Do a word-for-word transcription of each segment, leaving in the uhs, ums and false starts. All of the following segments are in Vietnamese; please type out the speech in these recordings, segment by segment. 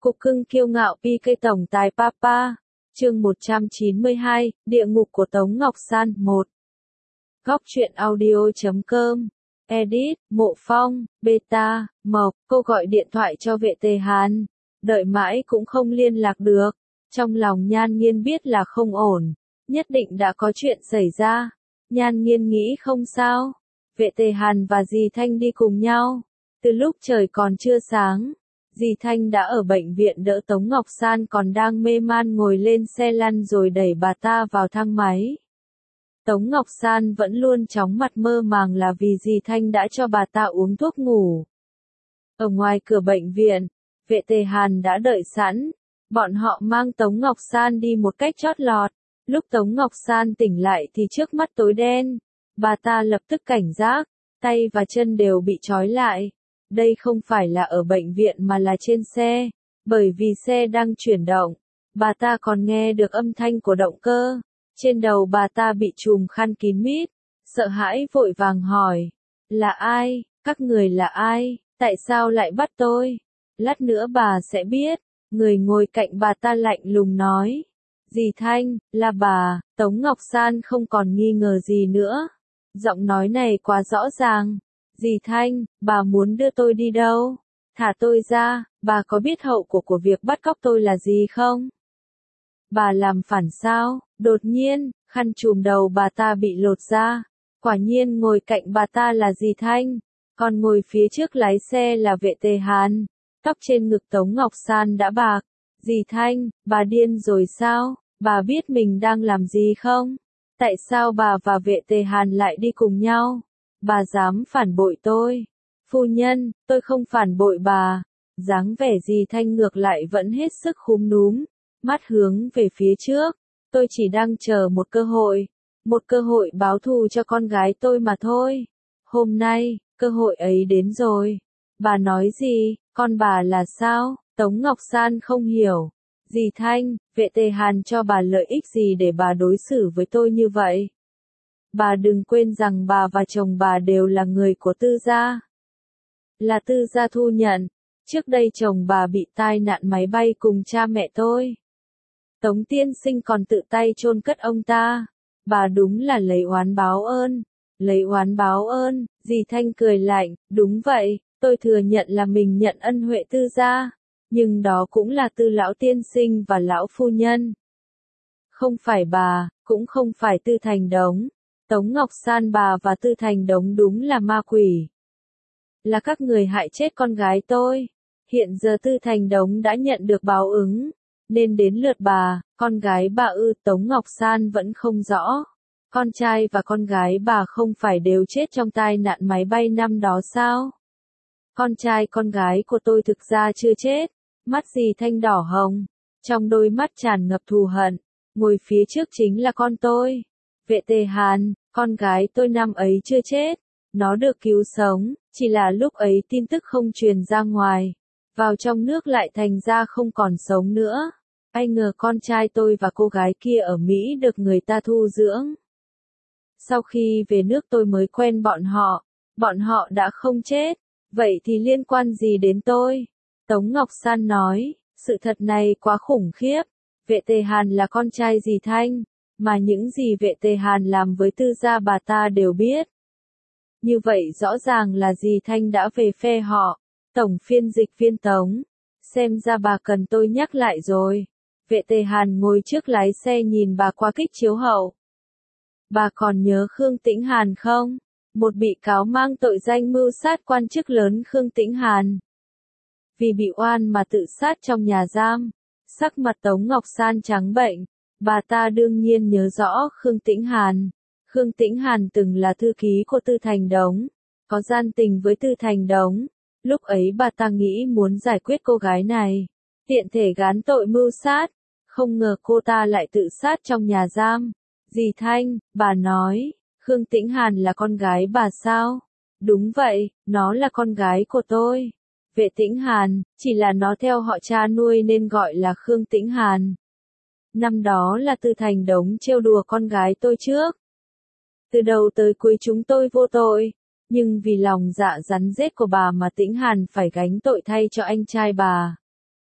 Cục cưng kiêu ngạo pi cây tổng tài Papa. Chương một trăm chín mươi hai, Địa ngục của Tống Ngọc San một. Góc truyện audio.com. Edit, Mộ Phong, Beta, Mộc. Cô gọi điện thoại cho vệ tề Hàn. Đợi mãi cũng không liên lạc được. Trong lòng Nhan Nghiên biết là không ổn. Nhất định đã có chuyện xảy ra. Nhan Nghiên nghĩ không sao. Vệ tề Hàn và dì Thanh đi cùng nhau. Từ lúc trời còn chưa sáng, dì Thanh đã ở bệnh viện đỡ Tống Ngọc San còn đang mê man ngồi lên xe lăn rồi đẩy bà ta vào thang máy. Tống Ngọc San vẫn luôn chóng mặt mơ màng là vì dì Thanh đã cho bà ta uống thuốc ngủ. Ở ngoài cửa bệnh viện, vệ tề Hàn đã đợi sẵn. Bọn họ mang Tống Ngọc San đi một cách chót lọt. Lúc Tống Ngọc San tỉnh lại thì trước mắt tối đen. Bà ta lập tức cảnh giác, tay và chân đều bị trói lại. Đây không phải là ở bệnh viện mà là trên xe, bởi vì xe đang chuyển động. Bà ta còn nghe được âm thanh của động cơ. Trên đầu bà ta bị trùm khăn kín mít, sợ hãi vội vàng hỏi. Là ai? Các người là ai? Tại sao lại bắt tôi? Lát nữa bà sẽ biết. Người ngồi cạnh bà ta lạnh lùng nói. Dì Thanh, là bà. Tống Ngọc San không còn nghi ngờ gì nữa. Giọng nói này quá rõ ràng. Dì Thanh, bà muốn đưa tôi đi đâu? Thả tôi ra, bà có biết hậu quả của việc bắt cóc tôi là gì không? Bà làm phản sao? Đột nhiên, khăn trùm đầu bà ta bị lột ra. Quả nhiên ngồi cạnh bà ta là dì Thanh, còn ngồi phía trước lái xe là vệ tề Hàn. Tóc trên ngực Tống Ngọc San đã bạc. Dì Thanh, bà điên rồi sao? Bà biết mình đang làm gì không? Tại sao bà và vệ tề Hàn lại đi cùng nhau? Bà dám phản bội tôi. Phu nhân, tôi không phản bội bà. Dáng vẻ dì Thanh ngược lại vẫn hết sức khúm núm, mắt hướng về phía trước. Tôi chỉ đang chờ một cơ hội, một cơ hội báo thù cho con gái tôi mà thôi. Hôm nay, cơ hội ấy đến rồi. Bà nói gì, con bà là sao? Tống Ngọc San không hiểu. Dì Thanh, vệ tề Hàn cho bà lợi ích gì để bà đối xử với tôi như vậy? Bà đừng quên rằng bà và chồng bà đều là người của Tư gia. Là Tư gia thu nhận. Trước đây chồng bà bị tai nạn máy bay cùng cha mẹ tôi. Tống tiên sinh còn tự tay chôn cất ông ta. Bà đúng là lấy oán báo ơn. Lấy oán báo ơn, dì Thanh cười lạnh, đúng vậy, tôi thừa nhận là mình nhận ân huệ Tư gia. Nhưng đó cũng là Tư lão tiên sinh và lão phu nhân. Không phải bà, cũng không phải Tư Thành Đống. Tống Ngọc San bà và Tư Thành Đống đúng là ma quỷ. Là các người hại chết con gái tôi. Hiện giờ Tư Thành Đống đã nhận được báo ứng. Nên đến lượt bà, con gái bà ư. Tống Ngọc San vẫn không rõ. Con trai và con gái bà không phải đều chết trong tai nạn máy bay năm đó sao? Con trai con gái của tôi thực ra chưa chết. Mắt dì Thanh đỏ hồng. Trong đôi mắt tràn ngập thù hận. Ngồi phía trước chính là con tôi. Vệ tề Hàn, con gái tôi năm ấy chưa chết. Nó được cứu sống, chỉ là lúc ấy tin tức không truyền ra ngoài. Vào trong nước lại thành ra không còn sống nữa. Ai ngờ con trai tôi và cô gái kia ở Mỹ được người ta thu dưỡng. Sau khi về nước tôi mới quen bọn họ. Bọn họ đã không chết. Vậy thì liên quan gì đến tôi? Tống Ngọc San nói, sự thật này quá khủng khiếp. Vệ tề Hàn là con trai dì Thanh. Mà những gì vệ tề Hàn làm với Tư gia bà ta đều biết. Như vậy rõ ràng là dì Thanh đã về phe họ. Tổng phiên dịch viên Tống. Xem ra bà cần tôi nhắc lại rồi. Vệ tề Hàn ngồi trước lái xe nhìn bà qua kính chiếu hậu. Bà còn nhớ Khương Tĩnh Hàn không? Một bị cáo mang tội danh mưu sát quan chức lớn Khương Tĩnh Hàn. Vì bị oan mà tự sát trong nhà giam. Sắc mặt Tống Ngọc San trắng bệch. Bà ta đương nhiên nhớ rõ Khương Tĩnh Hàn. Khương Tĩnh Hàn từng là thư ký của Tư Thành Đống, có gian tình với Tư Thành Đống. Lúc ấy bà ta nghĩ muốn giải quyết cô gái này, tiện thể gán tội mưu sát. Không ngờ cô ta lại tự sát trong nhà giam. Dì Thanh, bà nói, Khương Tĩnh Hàn là con gái bà sao? Đúng vậy, nó là con gái của tôi. Vệ Tĩnh Hàn, chỉ là nó theo họ cha nuôi nên gọi là Khương Tĩnh Hàn. Năm đó là Tư Thành Đống trêu đùa con gái tôi trước. Từ đầu tới cuối chúng tôi vô tội, nhưng vì lòng dạ rắn rết của bà mà Tĩnh Hàn phải gánh tội thay cho anh trai bà.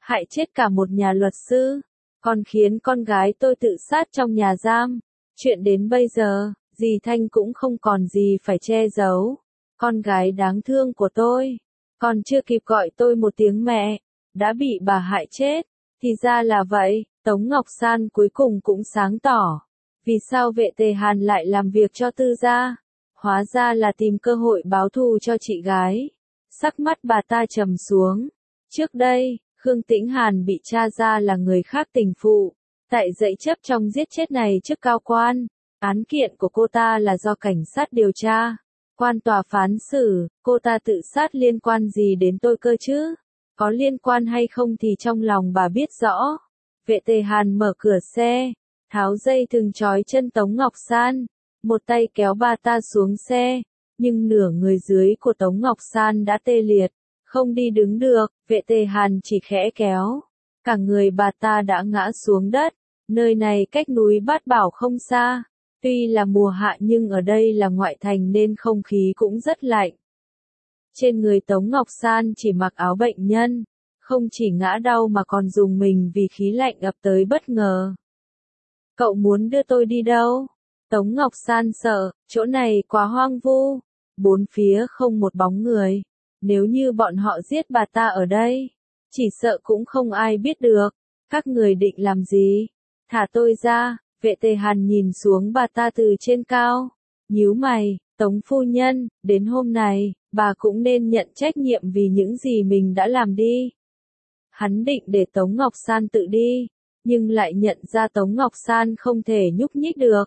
hại chết cả một nhà luật sư, còn khiến con gái tôi tự sát trong nhà giam. Chuyện đến bây giờ, dì Thanh cũng không còn gì phải che giấu. Con gái đáng thương của tôi, còn chưa kịp gọi tôi một tiếng mẹ, đã bị bà hại chết. Thì ra là vậy, Tống Ngọc San cuối cùng cũng sáng tỏ. Vì sao vệ tề Hàn lại làm việc cho Tư gia? Hóa ra là tìm cơ hội báo thù cho chị gái. Sắc mắt bà ta trầm xuống. Trước đây, Khương Tĩnh Hàn bị tra ra là người khác tình phụ, tại dậy chấp trong giết chết này trước cao quan. Án kiện của cô ta là do cảnh sát điều tra. Quan tòa phán xử, cô ta tự sát liên quan gì đến tôi cơ chứ? Có liên quan hay không thì trong lòng bà biết rõ. Vệ tề Hàn mở cửa xe, tháo dây thừng trói chân Tống Ngọc San, một tay kéo bà ta xuống xe, nhưng nửa người dưới của Tống Ngọc San đã tê liệt, không đi đứng được. Vệ tề Hàn chỉ khẽ kéo, cả người bà ta đã ngã xuống đất. Nơi này cách núi Bát Bảo không xa, tuy là mùa hạ nhưng ở đây là ngoại thành nên không khí cũng rất lạnh. Trên người Tống Ngọc San chỉ mặc áo bệnh nhân, không chỉ ngã đau mà còn rùng mình vì khí lạnh ập tới bất ngờ. Cậu muốn đưa tôi đi đâu? Tống Ngọc San sợ, chỗ này quá hoang vu, bốn phía không một bóng người. Nếu như bọn họ giết bà ta ở đây, chỉ sợ cũng không ai biết được. Các người định làm gì? Thả tôi ra. Vệ tề Hàn nhìn xuống bà ta từ trên cao, nhíu mày. Tống phu nhân, đến hôm này, bà cũng nên nhận trách nhiệm vì những gì mình đã làm đi. Hắn định để Tống Ngọc San tự đi, nhưng lại nhận ra Tống Ngọc San không thể nhúc nhích được.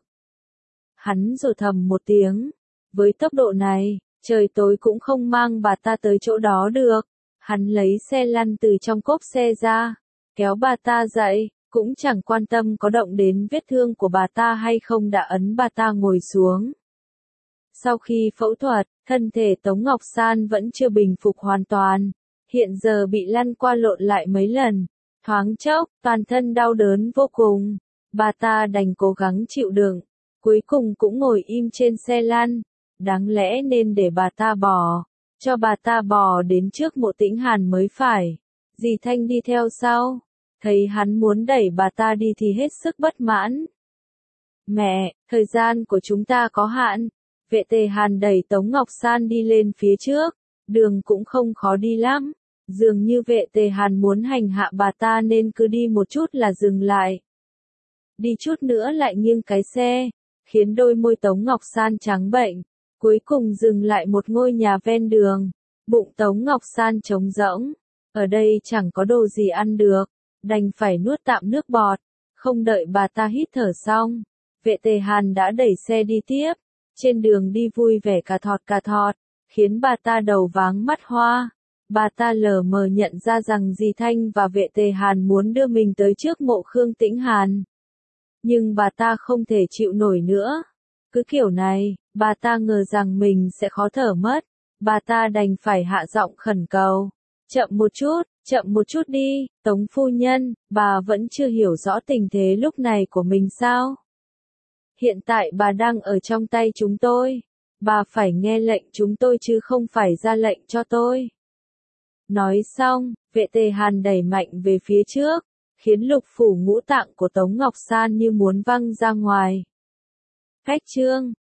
Hắn rồi thầm một tiếng, với tốc độ này, trời tối cũng không mang bà ta tới chỗ đó được. Hắn lấy xe lăn từ trong cốp xe ra, kéo bà ta dậy, cũng chẳng quan tâm có động đến vết thương của bà ta hay không, đã ấn bà ta ngồi xuống. Sau khi phẫu thuật, thân thể Tống Ngọc San vẫn chưa bình phục hoàn toàn, hiện giờ bị lăn qua lộn lại mấy lần, thoáng chốc, toàn thân đau đớn vô cùng. Bà ta đành cố gắng chịu đựng, cuối cùng cũng ngồi im trên xe lăn. Đáng lẽ nên để bà ta bò, cho bà ta bò đến trước Mộ Tĩnh Hàn mới phải. Dì Thanh đi theo sau, thấy hắn muốn đẩy bà ta đi thì hết sức bất mãn. Mẹ, thời gian của chúng ta có hạn. Vệ tề Hàn đẩy Tống Ngọc San đi lên phía trước, đường cũng không khó đi lắm. Dường như vệ tề Hàn muốn hành hạ bà ta nên cứ đi một chút là dừng lại. Đi chút nữa lại nghiêng cái xe, khiến đôi môi Tống Ngọc San trắng bệnh. Cuối cùng dừng lại một ngôi nhà ven đường. Bụng Tống Ngọc San trống rỗng, ở đây chẳng có đồ gì ăn được, đành phải nuốt tạm nước bọt. Không đợi bà ta hít thở xong, vệ tề Hàn đã đẩy xe đi tiếp. Trên đường đi vui vẻ cà thọt cà thọt, khiến bà ta đầu váng mắt hoa. Bà ta lờ mờ nhận ra rằng dì Thanh và vệ tề Hàn muốn đưa mình tới trước mộ Khương Tĩnh Hàn. Nhưng bà ta không thể chịu nổi nữa. Cứ kiểu này, bà ta ngờ rằng mình sẽ khó thở mất. Bà ta đành phải hạ giọng khẩn cầu. Chậm một chút, chậm một chút đi, Tống phu nhân, bà vẫn chưa hiểu rõ tình thế lúc này của mình sao? Hiện tại bà đang ở trong tay chúng tôi. Bà phải nghe lệnh chúng tôi chứ không phải ra lệnh cho tôi. Nói xong, vệ tề Hàn đẩy mạnh về phía trước, khiến lục phủ ngũ tạng của Tống Ngọc San như muốn văng ra ngoài. Cách chương